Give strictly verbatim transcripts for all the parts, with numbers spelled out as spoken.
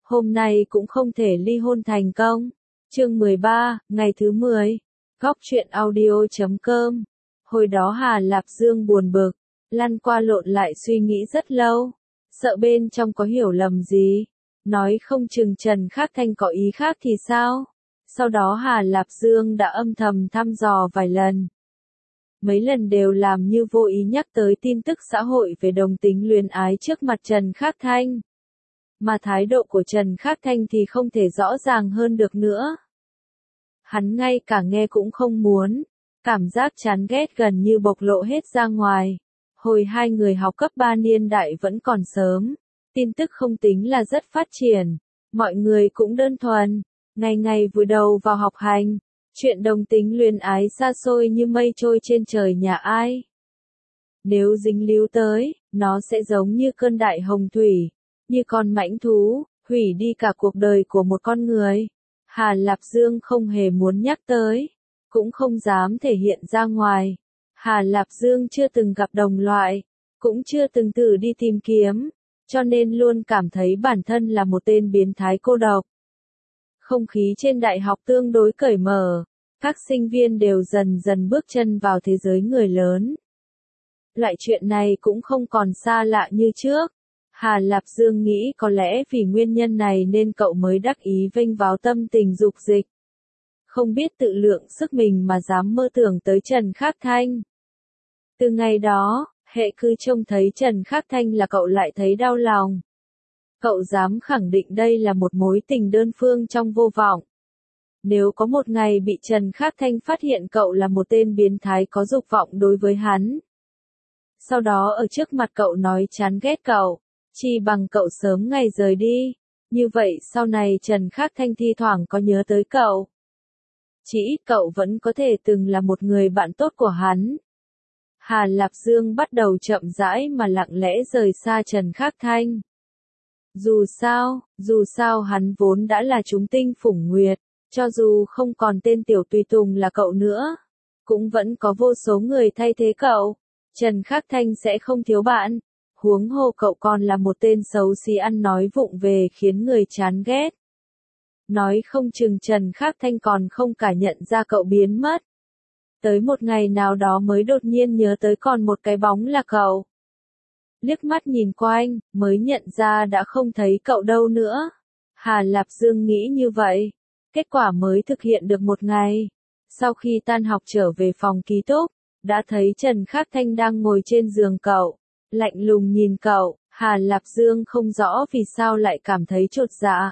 hôm nay cũng không thể ly hôn thành công. Chương mười ba, ngày thứ mười. Góc truyện audio chấm com. Hồi đó Hà Lạp Dương buồn bực, lăn qua lộn lại suy nghĩ rất lâu, sợ bên trong có hiểu lầm gì, nói không chừng Trần Khắc Thanh có ý khác thì sao. Sau đó Hà Lạp Dương đã âm thầm thăm dò vài lần. Mấy lần đều làm như vô ý nhắc tới tin tức xã hội về đồng tính luyến ái trước mặt Trần Khắc Thanh. Mà thái độ của Trần Khắc Thanh thì không thể rõ ràng hơn được nữa. Hắn ngay cả nghe cũng không muốn, cảm giác chán ghét gần như bộc lộ hết ra ngoài. Hồi hai người học cấp ba niên đại vẫn còn sớm, tin tức không tính là rất phát triển, mọi người cũng đơn thuần, ngày ngày vùi đầu vào học hành, chuyện đồng tính luyến ái xa xôi như mây trôi trên trời nhà ai. Nếu dính líu tới, nó sẽ giống như cơn đại hồng thủy, như con mãnh thú, hủy đi cả cuộc đời của một con người. Hà Lạp Dương không hề muốn nhắc tới, cũng không dám thể hiện ra ngoài. Hà Lạp Dương chưa từng gặp đồng loại, cũng chưa từng tự đi tìm kiếm, cho nên luôn cảm thấy bản thân là một tên biến thái cô độc. Không khí trên đại học tương đối cởi mở, các sinh viên đều dần dần bước chân vào thế giới người lớn. Loại chuyện này cũng không còn xa lạ như trước. Hà Lạp Dương nghĩ có lẽ vì nguyên nhân này nên cậu mới đắc ý vênh váo tâm tình dục dịch. Không biết tự lượng sức mình mà dám mơ tưởng tới Trần Khắc Thanh. Từ ngày đó, hệ cứ trông thấy Trần Khắc Thanh là cậu lại thấy đau lòng. Cậu dám khẳng định đây là một mối tình đơn phương trong vô vọng. Nếu có một ngày bị Trần Khắc Thanh phát hiện cậu là một tên biến thái có dục vọng đối với hắn. Sau đó ở trước mặt cậu nói chán ghét cậu, chỉ bằng cậu sớm ngày rời đi. Như vậy sau này Trần Khắc Thanh thi thoảng có nhớ tới cậu. Chỉ ít cậu vẫn có thể từng là một người bạn tốt của hắn. Hà Lạp Dương bắt đầu chậm rãi mà lặng lẽ rời xa Trần Khắc Thanh. Dù sao, dù sao hắn vốn đã là chúng tinh phủng nguyệt, cho dù không còn tên tiểu tùy tùng là cậu nữa, cũng vẫn có vô số người thay thế cậu. Trần Khắc Thanh sẽ không thiếu bạn, huống hồ cậu còn là một tên xấu xí ăn nói vụng về khiến người chán ghét. Nói không chừng Trần Khắc Thanh còn không cả nhận ra cậu biến mất. Tới một ngày nào đó mới đột nhiên nhớ tới còn một cái bóng là cậu. Liếc mắt nhìn quanh, mới nhận ra đã không thấy cậu đâu nữa. Hà Lạp Dương nghĩ như vậy. Kết quả mới thực hiện được một ngày. Sau khi tan học trở về phòng ký túc, đã thấy Trần Khắc Thanh đang ngồi trên giường cậu, lạnh lùng nhìn cậu. Hà Lạp Dương không rõ vì sao lại cảm thấy chột dạ.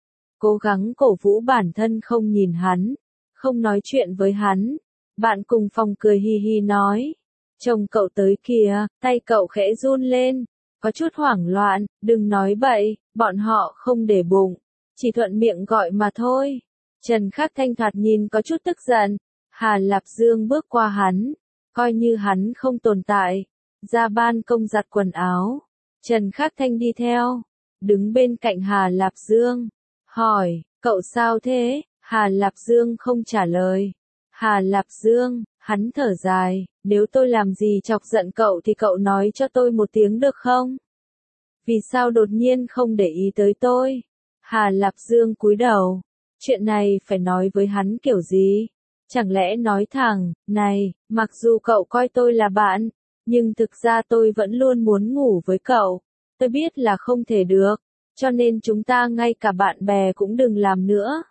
Cố gắng cổ vũ bản thân không nhìn hắn, không nói chuyện với hắn. Bạn cùng phòng cười hi hi nói. Chồng cậu tới kìa, tay cậu khẽ run lên, có chút hoảng loạn, đừng nói bậy, bọn họ không để bụng, chỉ thuận miệng gọi mà thôi. Trần Khắc Thanh thoạt nhìn có chút tức giận. Hà Lạp Dương bước qua hắn, coi như hắn không tồn tại, ra ban công giặt quần áo. Trần Khắc Thanh đi theo, đứng bên cạnh Hà Lạp Dương, hỏi, cậu sao thế? Hà Lạp Dương không trả lời. Hà Lạp Dương, hắn thở dài, nếu tôi làm gì chọc giận cậu thì cậu nói cho tôi một tiếng được không? Vì sao đột nhiên không để ý tới tôi? Hà Lạp Dương cúi đầu, chuyện này phải nói với hắn kiểu gì? Chẳng lẽ nói thẳng, này, mặc dù cậu coi tôi là bạn, nhưng thực ra tôi vẫn luôn muốn ngủ với cậu. Tôi biết là không thể được, cho nên chúng ta ngay cả bạn bè cũng đừng làm nữa.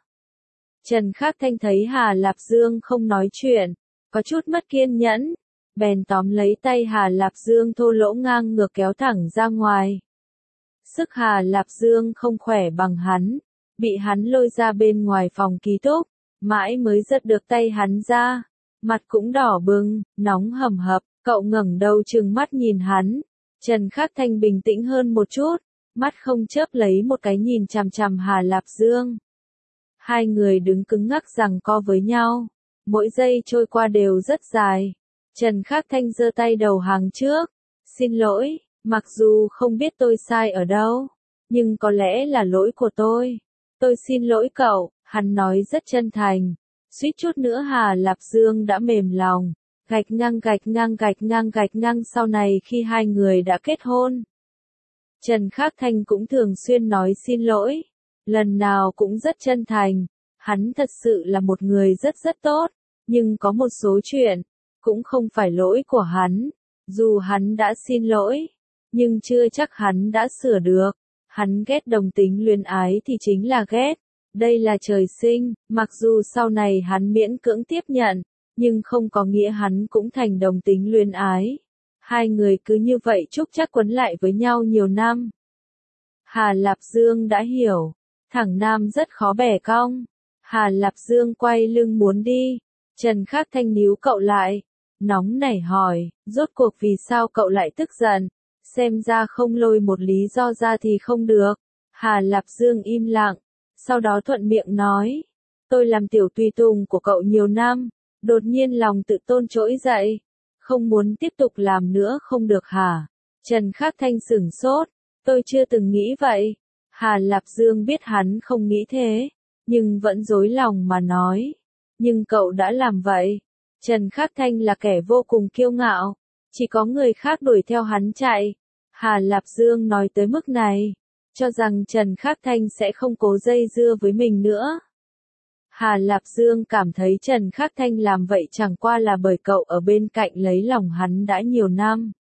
Trần Khắc Thanh thấy Hà Lạp Dương không nói chuyện, có chút mất kiên nhẫn, bèn tóm lấy tay Hà Lạp Dương thô lỗ ngang ngược kéo thẳng ra ngoài. Sức Hà Lạp Dương không khỏe bằng hắn, bị hắn lôi ra bên ngoài phòng ký túc, mãi mới giật được tay hắn ra, mặt cũng đỏ bừng, nóng hầm hập, cậu ngẩng đầu trừng mắt nhìn hắn. Trần Khắc Thanh bình tĩnh hơn một chút, mắt không chớp lấy một cái nhìn chằm chằm Hà Lạp Dương. Hai người đứng cứng ngắc giằng co với nhau, mỗi giây trôi qua đều rất dài. Trần Khắc Thanh giơ tay đầu hàng trước, xin lỗi, mặc dù không biết tôi sai ở đâu, nhưng có lẽ là lỗi của tôi. Tôi xin lỗi cậu, hắn nói rất chân thành. Suýt chút nữa Hà Lạp Dương đã mềm lòng, gạch ngang gạch ngang gạch ngang gạch ngang sau này khi hai người đã kết hôn. Trần Khắc Thanh cũng thường xuyên nói xin lỗi, lần nào cũng rất chân thành. Hắn thật sự là một người rất rất tốt, nhưng có một số chuyện, cũng không phải lỗi của hắn. Dù hắn đã xin lỗi, nhưng chưa chắc hắn đã sửa được. Hắn ghét đồng tính luyến ái thì chính là ghét. Đây là trời sinh, mặc dù sau này hắn miễn cưỡng tiếp nhận, nhưng không có nghĩa hắn cũng thành đồng tính luyến ái. Hai người cứ như vậy chúc chắc quấn lại với nhau nhiều năm. Hà Lạp Dương đã hiểu, thằng Nam rất khó bẻ cong. Hà Lạp Dương quay lưng muốn đi, Trần Khắc Thanh níu cậu lại, nóng nảy hỏi, rốt cuộc vì sao cậu lại tức giận, xem ra không lôi một lý do ra thì không được. Hà Lạp Dương im lặng, sau đó thuận miệng nói, tôi làm tiểu tùy tùng của cậu nhiều năm, đột nhiên lòng tự tôn trỗi dậy, không muốn tiếp tục làm nữa không được hả? Trần Khắc Thanh sửng sốt, tôi chưa từng nghĩ vậy. Hà Lạp Dương biết hắn không nghĩ thế, nhưng vẫn dối lòng mà nói, nhưng cậu đã làm vậy. Trần Khắc Thanh là kẻ vô cùng kiêu ngạo, chỉ có người khác đuổi theo hắn chạy. Hà Lạp Dương nói tới mức này, cho rằng Trần Khắc Thanh sẽ không cố dây dưa với mình nữa. Hà Lạp Dương cảm thấy Trần Khắc Thanh làm vậy chẳng qua là bởi cậu ở bên cạnh lấy lòng hắn đã nhiều năm.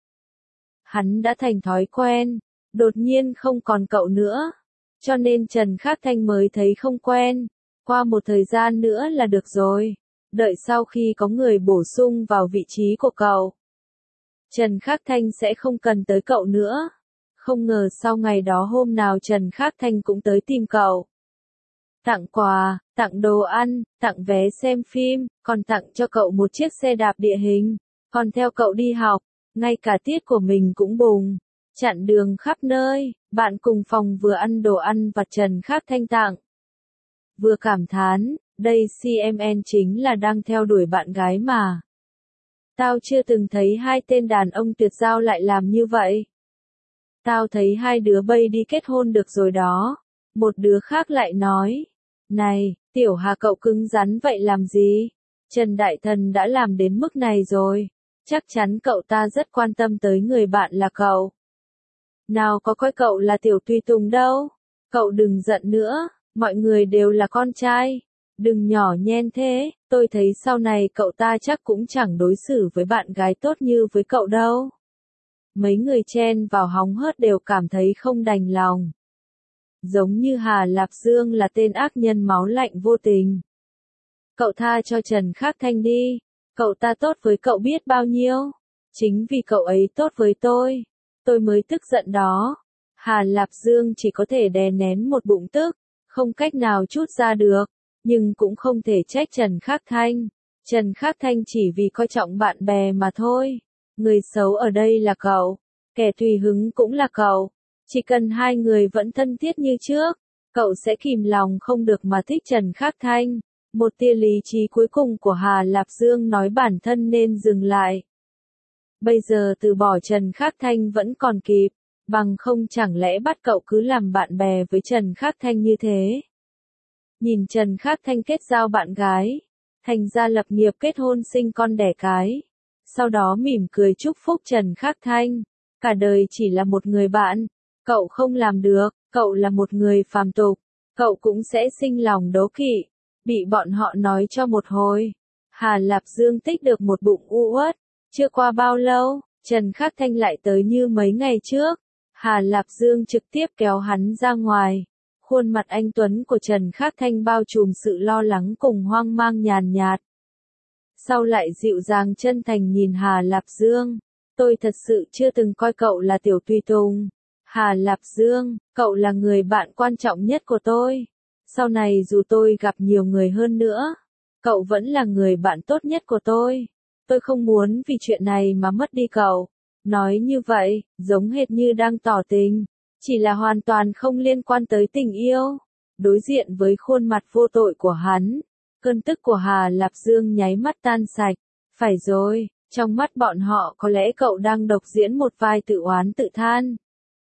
Hắn đã thành thói quen, đột nhiên không còn cậu nữa, cho nên Trần Khắc Thanh mới thấy không quen. Qua một thời gian nữa là được rồi, đợi sau khi có người bổ sung vào vị trí của cậu, Trần Khắc Thanh sẽ không cần tới cậu nữa. Không ngờ sau ngày đó hôm nào Trần Khắc Thanh cũng tới tìm cậu. Tặng quà, tặng đồ ăn, tặng vé xem phim, còn tặng cho cậu một chiếc xe đạp địa hình, còn theo cậu đi học, ngay cả tiết của mình cũng bùng, chặn đường khắp nơi. Bạn cùng phòng vừa ăn đồ ăn vặt Trần Khắc Thanh tặng, vừa cảm thán, đây xê em en chính là đang theo đuổi bạn gái mà. Tao chưa từng thấy hai tên đàn ông tuyệt giao lại làm như vậy. Tao thấy hai đứa bây đi kết hôn được rồi đó. Một đứa khác lại nói, này, Tiểu Hà cậu cứng rắn vậy làm gì? Trần Đại Thần đã làm đến mức này rồi, chắc chắn cậu ta rất quan tâm tới người bạn là cậu. Nào có coi cậu là tiểu tùy tùng đâu. Cậu đừng giận nữa, mọi người đều là con trai. Đừng nhỏ nhen thế, tôi thấy sau này cậu ta chắc cũng chẳng đối xử với bạn gái tốt như với cậu đâu. Mấy người chen vào hóng hớt đều cảm thấy không đành lòng. Giống như Hà Lạp Dương là tên ác nhân máu lạnh vô tình. Cậu tha cho Trần Khắc Thanh đi, cậu ta tốt với cậu biết bao nhiêu. Chính vì cậu ấy tốt với tôi, tôi mới tức giận đó. Hà Lạp Dương chỉ có thể đè nén một bụng tức, không cách nào trút ra được, nhưng cũng không thể trách Trần Khắc Thanh. Trần Khắc Thanh chỉ vì coi trọng bạn bè mà thôi. Người xấu ở đây là cậu, kẻ tùy hứng cũng là cậu. Chỉ cần hai người vẫn thân thiết như trước, cậu sẽ kìm lòng không được mà thích Trần Khắc Thanh. Một tia lý trí cuối cùng của Hà Lạp Dương nói bản thân nên dừng lại. Bây giờ từ bỏ Trần Khắc Thanh vẫn còn kịp, bằng không chẳng lẽ bắt cậu cứ làm bạn bè với Trần Khắc Thanh như thế. Nhìn Trần Khắc Thanh kết giao bạn gái, thành ra lập nghiệp kết hôn sinh con đẻ cái, sau đó mỉm cười chúc phúc Trần Khắc Thanh, cả đời chỉ là một người bạn, cậu không làm được, cậu là một người phàm tục, cậu cũng sẽ sinh lòng đố kỵ, bị bọn họ nói cho một hồi. Hà Lạp Dương tích được một bụng u uất, chưa qua bao lâu, Trần Khắc Thanh lại tới như mấy ngày trước. Hà Lạp Dương trực tiếp kéo hắn ra ngoài. Khuôn mặt anh tuấn của Trần Khắc Thanh bao trùm sự lo lắng cùng hoang mang nhàn nhạt. Sau lại dịu dàng chân thành nhìn Hà Lạp Dương. Tôi thật sự chưa từng coi cậu là tiểu tùy tùng. Hà Lạp Dương, cậu là người bạn quan trọng nhất của tôi. Sau này dù tôi gặp nhiều người hơn nữa, cậu vẫn là người bạn tốt nhất của tôi. Tôi không muốn vì chuyện này mà mất đi cậu. Nói như vậy, giống hệt như đang tỏ tình, chỉ là hoàn toàn không liên quan tới tình yêu. Đối diện với khuôn mặt vô tội của hắn, cơn tức của Hà Lạp Dương nháy mắt tan sạch. Phải rồi, trong mắt bọn họ có lẽ cậu đang độc diễn một vai tự oán tự than.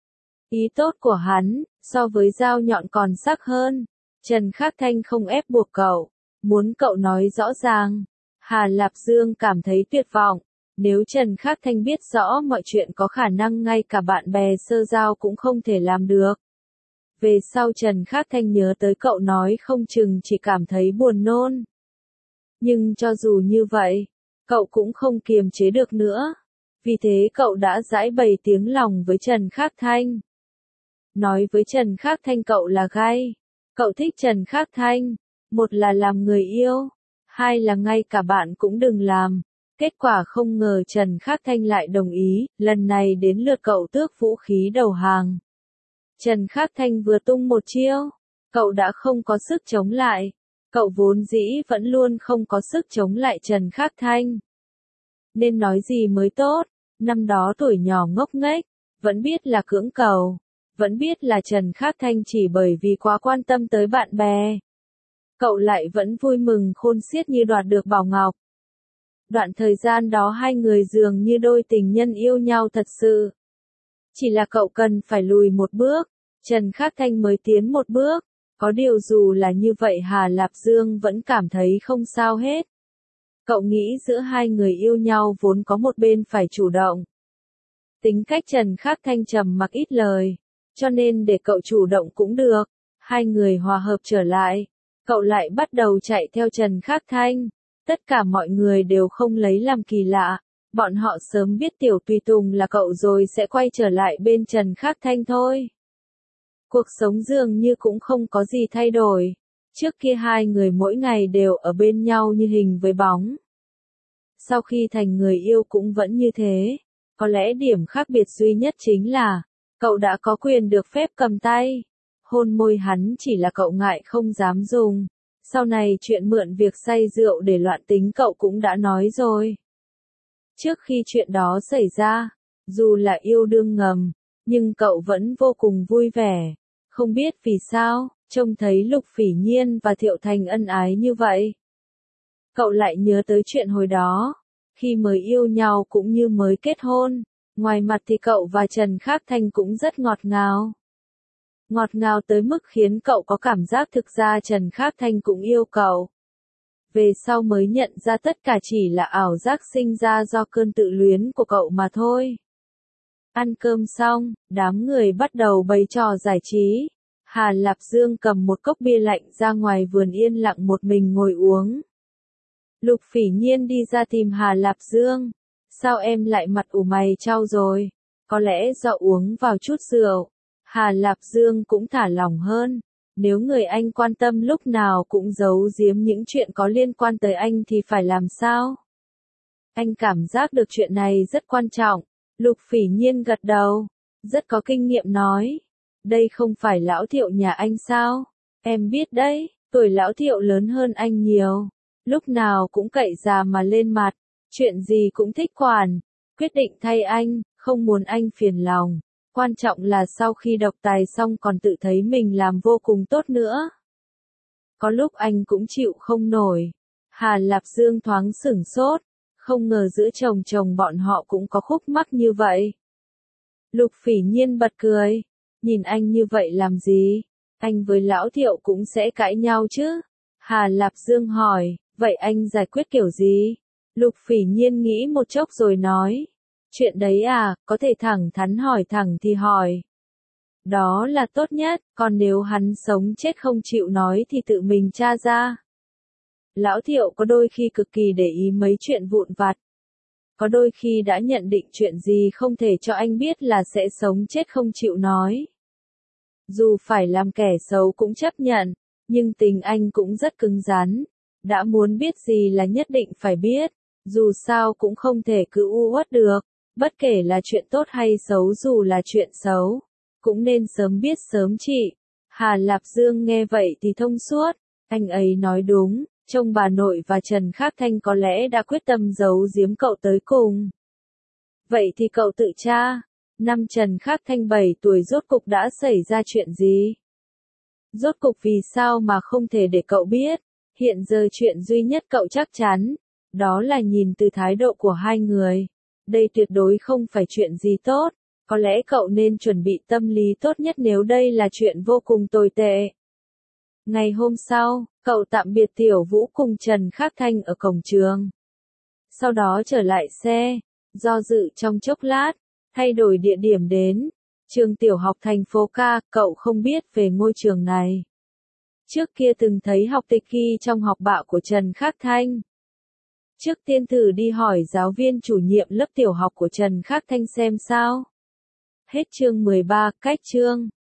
Ý tốt của hắn, so với dao nhọn còn sắc hơn. Trần Khắc Thanh không ép buộc cậu, muốn cậu nói rõ ràng. Hà Lạp Dương cảm thấy tuyệt vọng. Nếu Trần Khắc Thanh biết rõ mọi chuyện có khả năng ngay cả bạn bè sơ giao cũng không thể làm được. Về sau Trần Khắc Thanh nhớ tới cậu nói không chừng chỉ cảm thấy buồn nôn. Nhưng cho dù như vậy, cậu cũng không kiềm chế được nữa. Vì thế cậu đã giãi bày tiếng lòng với Trần Khắc Thanh. Nói với Trần Khắc Thanh cậu là gay. Cậu thích Trần Khắc Thanh. Một là làm người yêu. Hai là ngay cả bạn cũng đừng làm. Kết quả không ngờ Trần Khắc Thanh lại đồng ý. Lần này đến lượt cậu tước vũ khí đầu hàng. Trần Khắc Thanh vừa tung một chiêu. Cậu đã không có sức chống lại. Cậu vốn dĩ vẫn luôn không có sức chống lại Trần Khắc Thanh. Nên nói gì mới tốt. Năm đó tuổi nhỏ ngốc nghếch. Vẫn biết là cưỡng cầu. Vẫn biết là Trần Khắc Thanh chỉ bởi vì quá quan tâm tới bạn bè. Cậu lại vẫn vui mừng khôn xiết như đoạt được bảo ngọc. Đoạn thời gian đó hai người dường như đôi tình nhân yêu nhau thật sự. Chỉ là cậu cần phải lùi một bước, Trần Khắc Thanh mới tiến một bước. Có điều dù là như vậy Hà Lạp Dương vẫn cảm thấy không sao hết. Cậu nghĩ giữa hai người yêu nhau vốn có một bên phải chủ động. Tính cách Trần Khắc Thanh trầm mặc ít lời, cho nên để cậu chủ động cũng được. Hai người hòa hợp trở lại, cậu lại bắt đầu chạy theo Trần Khắc Thanh. Tất cả mọi người đều không lấy làm kỳ lạ, bọn họ sớm biết tiểu tùy tùng là cậu rồi sẽ quay trở lại bên Trần Khắc Thanh thôi. Cuộc sống dường như cũng không có gì thay đổi. Trước kia hai người mỗi ngày đều ở bên nhau như hình với bóng. Sau khi thành người yêu cũng vẫn như thế. Có lẽ điểm khác biệt duy nhất chính là, cậu đã có quyền được phép cầm tay. Hôn môi hắn chỉ là cậu ngại không dám dùng. Sau này chuyện mượn việc say rượu để loạn tính cậu cũng đã nói rồi. Trước khi chuyện đó xảy ra, dù là yêu đương ngầm, nhưng cậu vẫn vô cùng vui vẻ. Không biết vì sao, trông thấy Lục Phỉ Nhiên và Thiệu Thành ân ái như vậy. Cậu lại nhớ tới chuyện hồi đó, khi mới yêu nhau cũng như mới kết hôn, ngoài mặt thì cậu và Trần Khắc Thanh cũng rất ngọt ngào. Ngọt ngào tới mức khiến cậu có cảm giác thực ra Trần Khắc Thanh cũng yêu cậu. Về sau mới nhận ra tất cả chỉ là ảo giác sinh ra do cơn tự luyến của cậu mà thôi. Ăn cơm xong, đám người bắt đầu bày trò giải trí. Hà Lạp Dương cầm một cốc bia lạnh ra ngoài vườn yên lặng một mình ngồi uống. Lục Phỉ Nhiên đi ra tìm Hà Lạp Dương. Sao em lại mặt ủ mày chau rồi? Có lẽ do uống vào chút rượu. Hà Lạp Dương cũng thả lỏng hơn. Nếu người anh quan tâm lúc nào cũng giấu giếm những chuyện có liên quan tới anh thì phải làm sao? Anh cảm giác được chuyện này rất quan trọng. Lục Phỉ Nhiên gật đầu. Rất có kinh nghiệm nói. Đây không phải lão Thiệu nhà anh sao? Em biết đấy, tuổi lão Thiệu lớn hơn anh nhiều. Lúc nào cũng cậy già mà lên mặt. Chuyện gì cũng thích quản. Quyết định thay anh, không muốn anh phiền lòng. Quan trọng là sau khi độc tài xong còn tự thấy mình làm vô cùng tốt nữa. Có lúc anh cũng chịu không nổi. Hà Lạp Dương thoáng sửng sốt. Không ngờ giữa chồng chồng bọn họ cũng có khúc mắc như vậy. Lục Phỉ Nhiên bật cười. Nhìn anh như vậy làm gì? Anh với lão Thiệu cũng sẽ cãi nhau chứ? Hà Lạp Dương hỏi, vậy anh giải quyết kiểu gì? Lục Phỉ Nhiên nghĩ một chốc rồi nói. Chuyện đấy à, có thể thẳng thắn hỏi thẳng thì hỏi. Đó là tốt nhất, còn nếu hắn sống chết không chịu nói thì tự mình tra ra. Lão Thiệu có đôi khi cực kỳ để ý mấy chuyện vụn vặt. Có đôi khi đã nhận định chuyện gì không thể cho anh biết là sẽ sống chết không chịu nói. Dù phải làm kẻ xấu cũng chấp nhận, nhưng tình anh cũng rất cứng rắn. Đã muốn biết gì là nhất định phải biết, dù sao cũng không thể cứ u uất được. Bất kể là chuyện tốt hay xấu dù là chuyện xấu, cũng nên sớm biết sớm trị. Hà Lạp Dương nghe vậy thì thông suốt, anh ấy nói đúng, trông bà nội và Trần Khắc Thanh có lẽ đã quyết tâm giấu giếm cậu tới cùng. Vậy thì cậu tự tra, năm Trần Khắc Thanh bảy tuổi rốt cục đã xảy ra chuyện gì? Rốt cục vì sao mà không thể để cậu biết? Hiện giờ chuyện duy nhất cậu chắc chắn, đó là nhìn từ thái độ của hai người. Đây tuyệt đối không phải chuyện gì tốt, có lẽ cậu nên chuẩn bị tâm lý tốt nhất nếu đây là chuyện vô cùng tồi tệ. Ngày hôm sau, cậu tạm biệt Tiểu Vũ cùng Trần Khắc Thanh ở cổng trường. Sau đó trở lại xe, do dự trong chốc lát, thay đổi địa điểm đến. Trường tiểu học thành phố ca, cậu không biết về ngôi trường này. Trước kia từng thấy học tịch ghi trong học bạ của Trần Khắc Thanh. Trước tiên thử đi hỏi giáo viên chủ nhiệm lớp tiểu học của Trần Khắc Thanh xem sao. Hết chương mười ba, cách chương.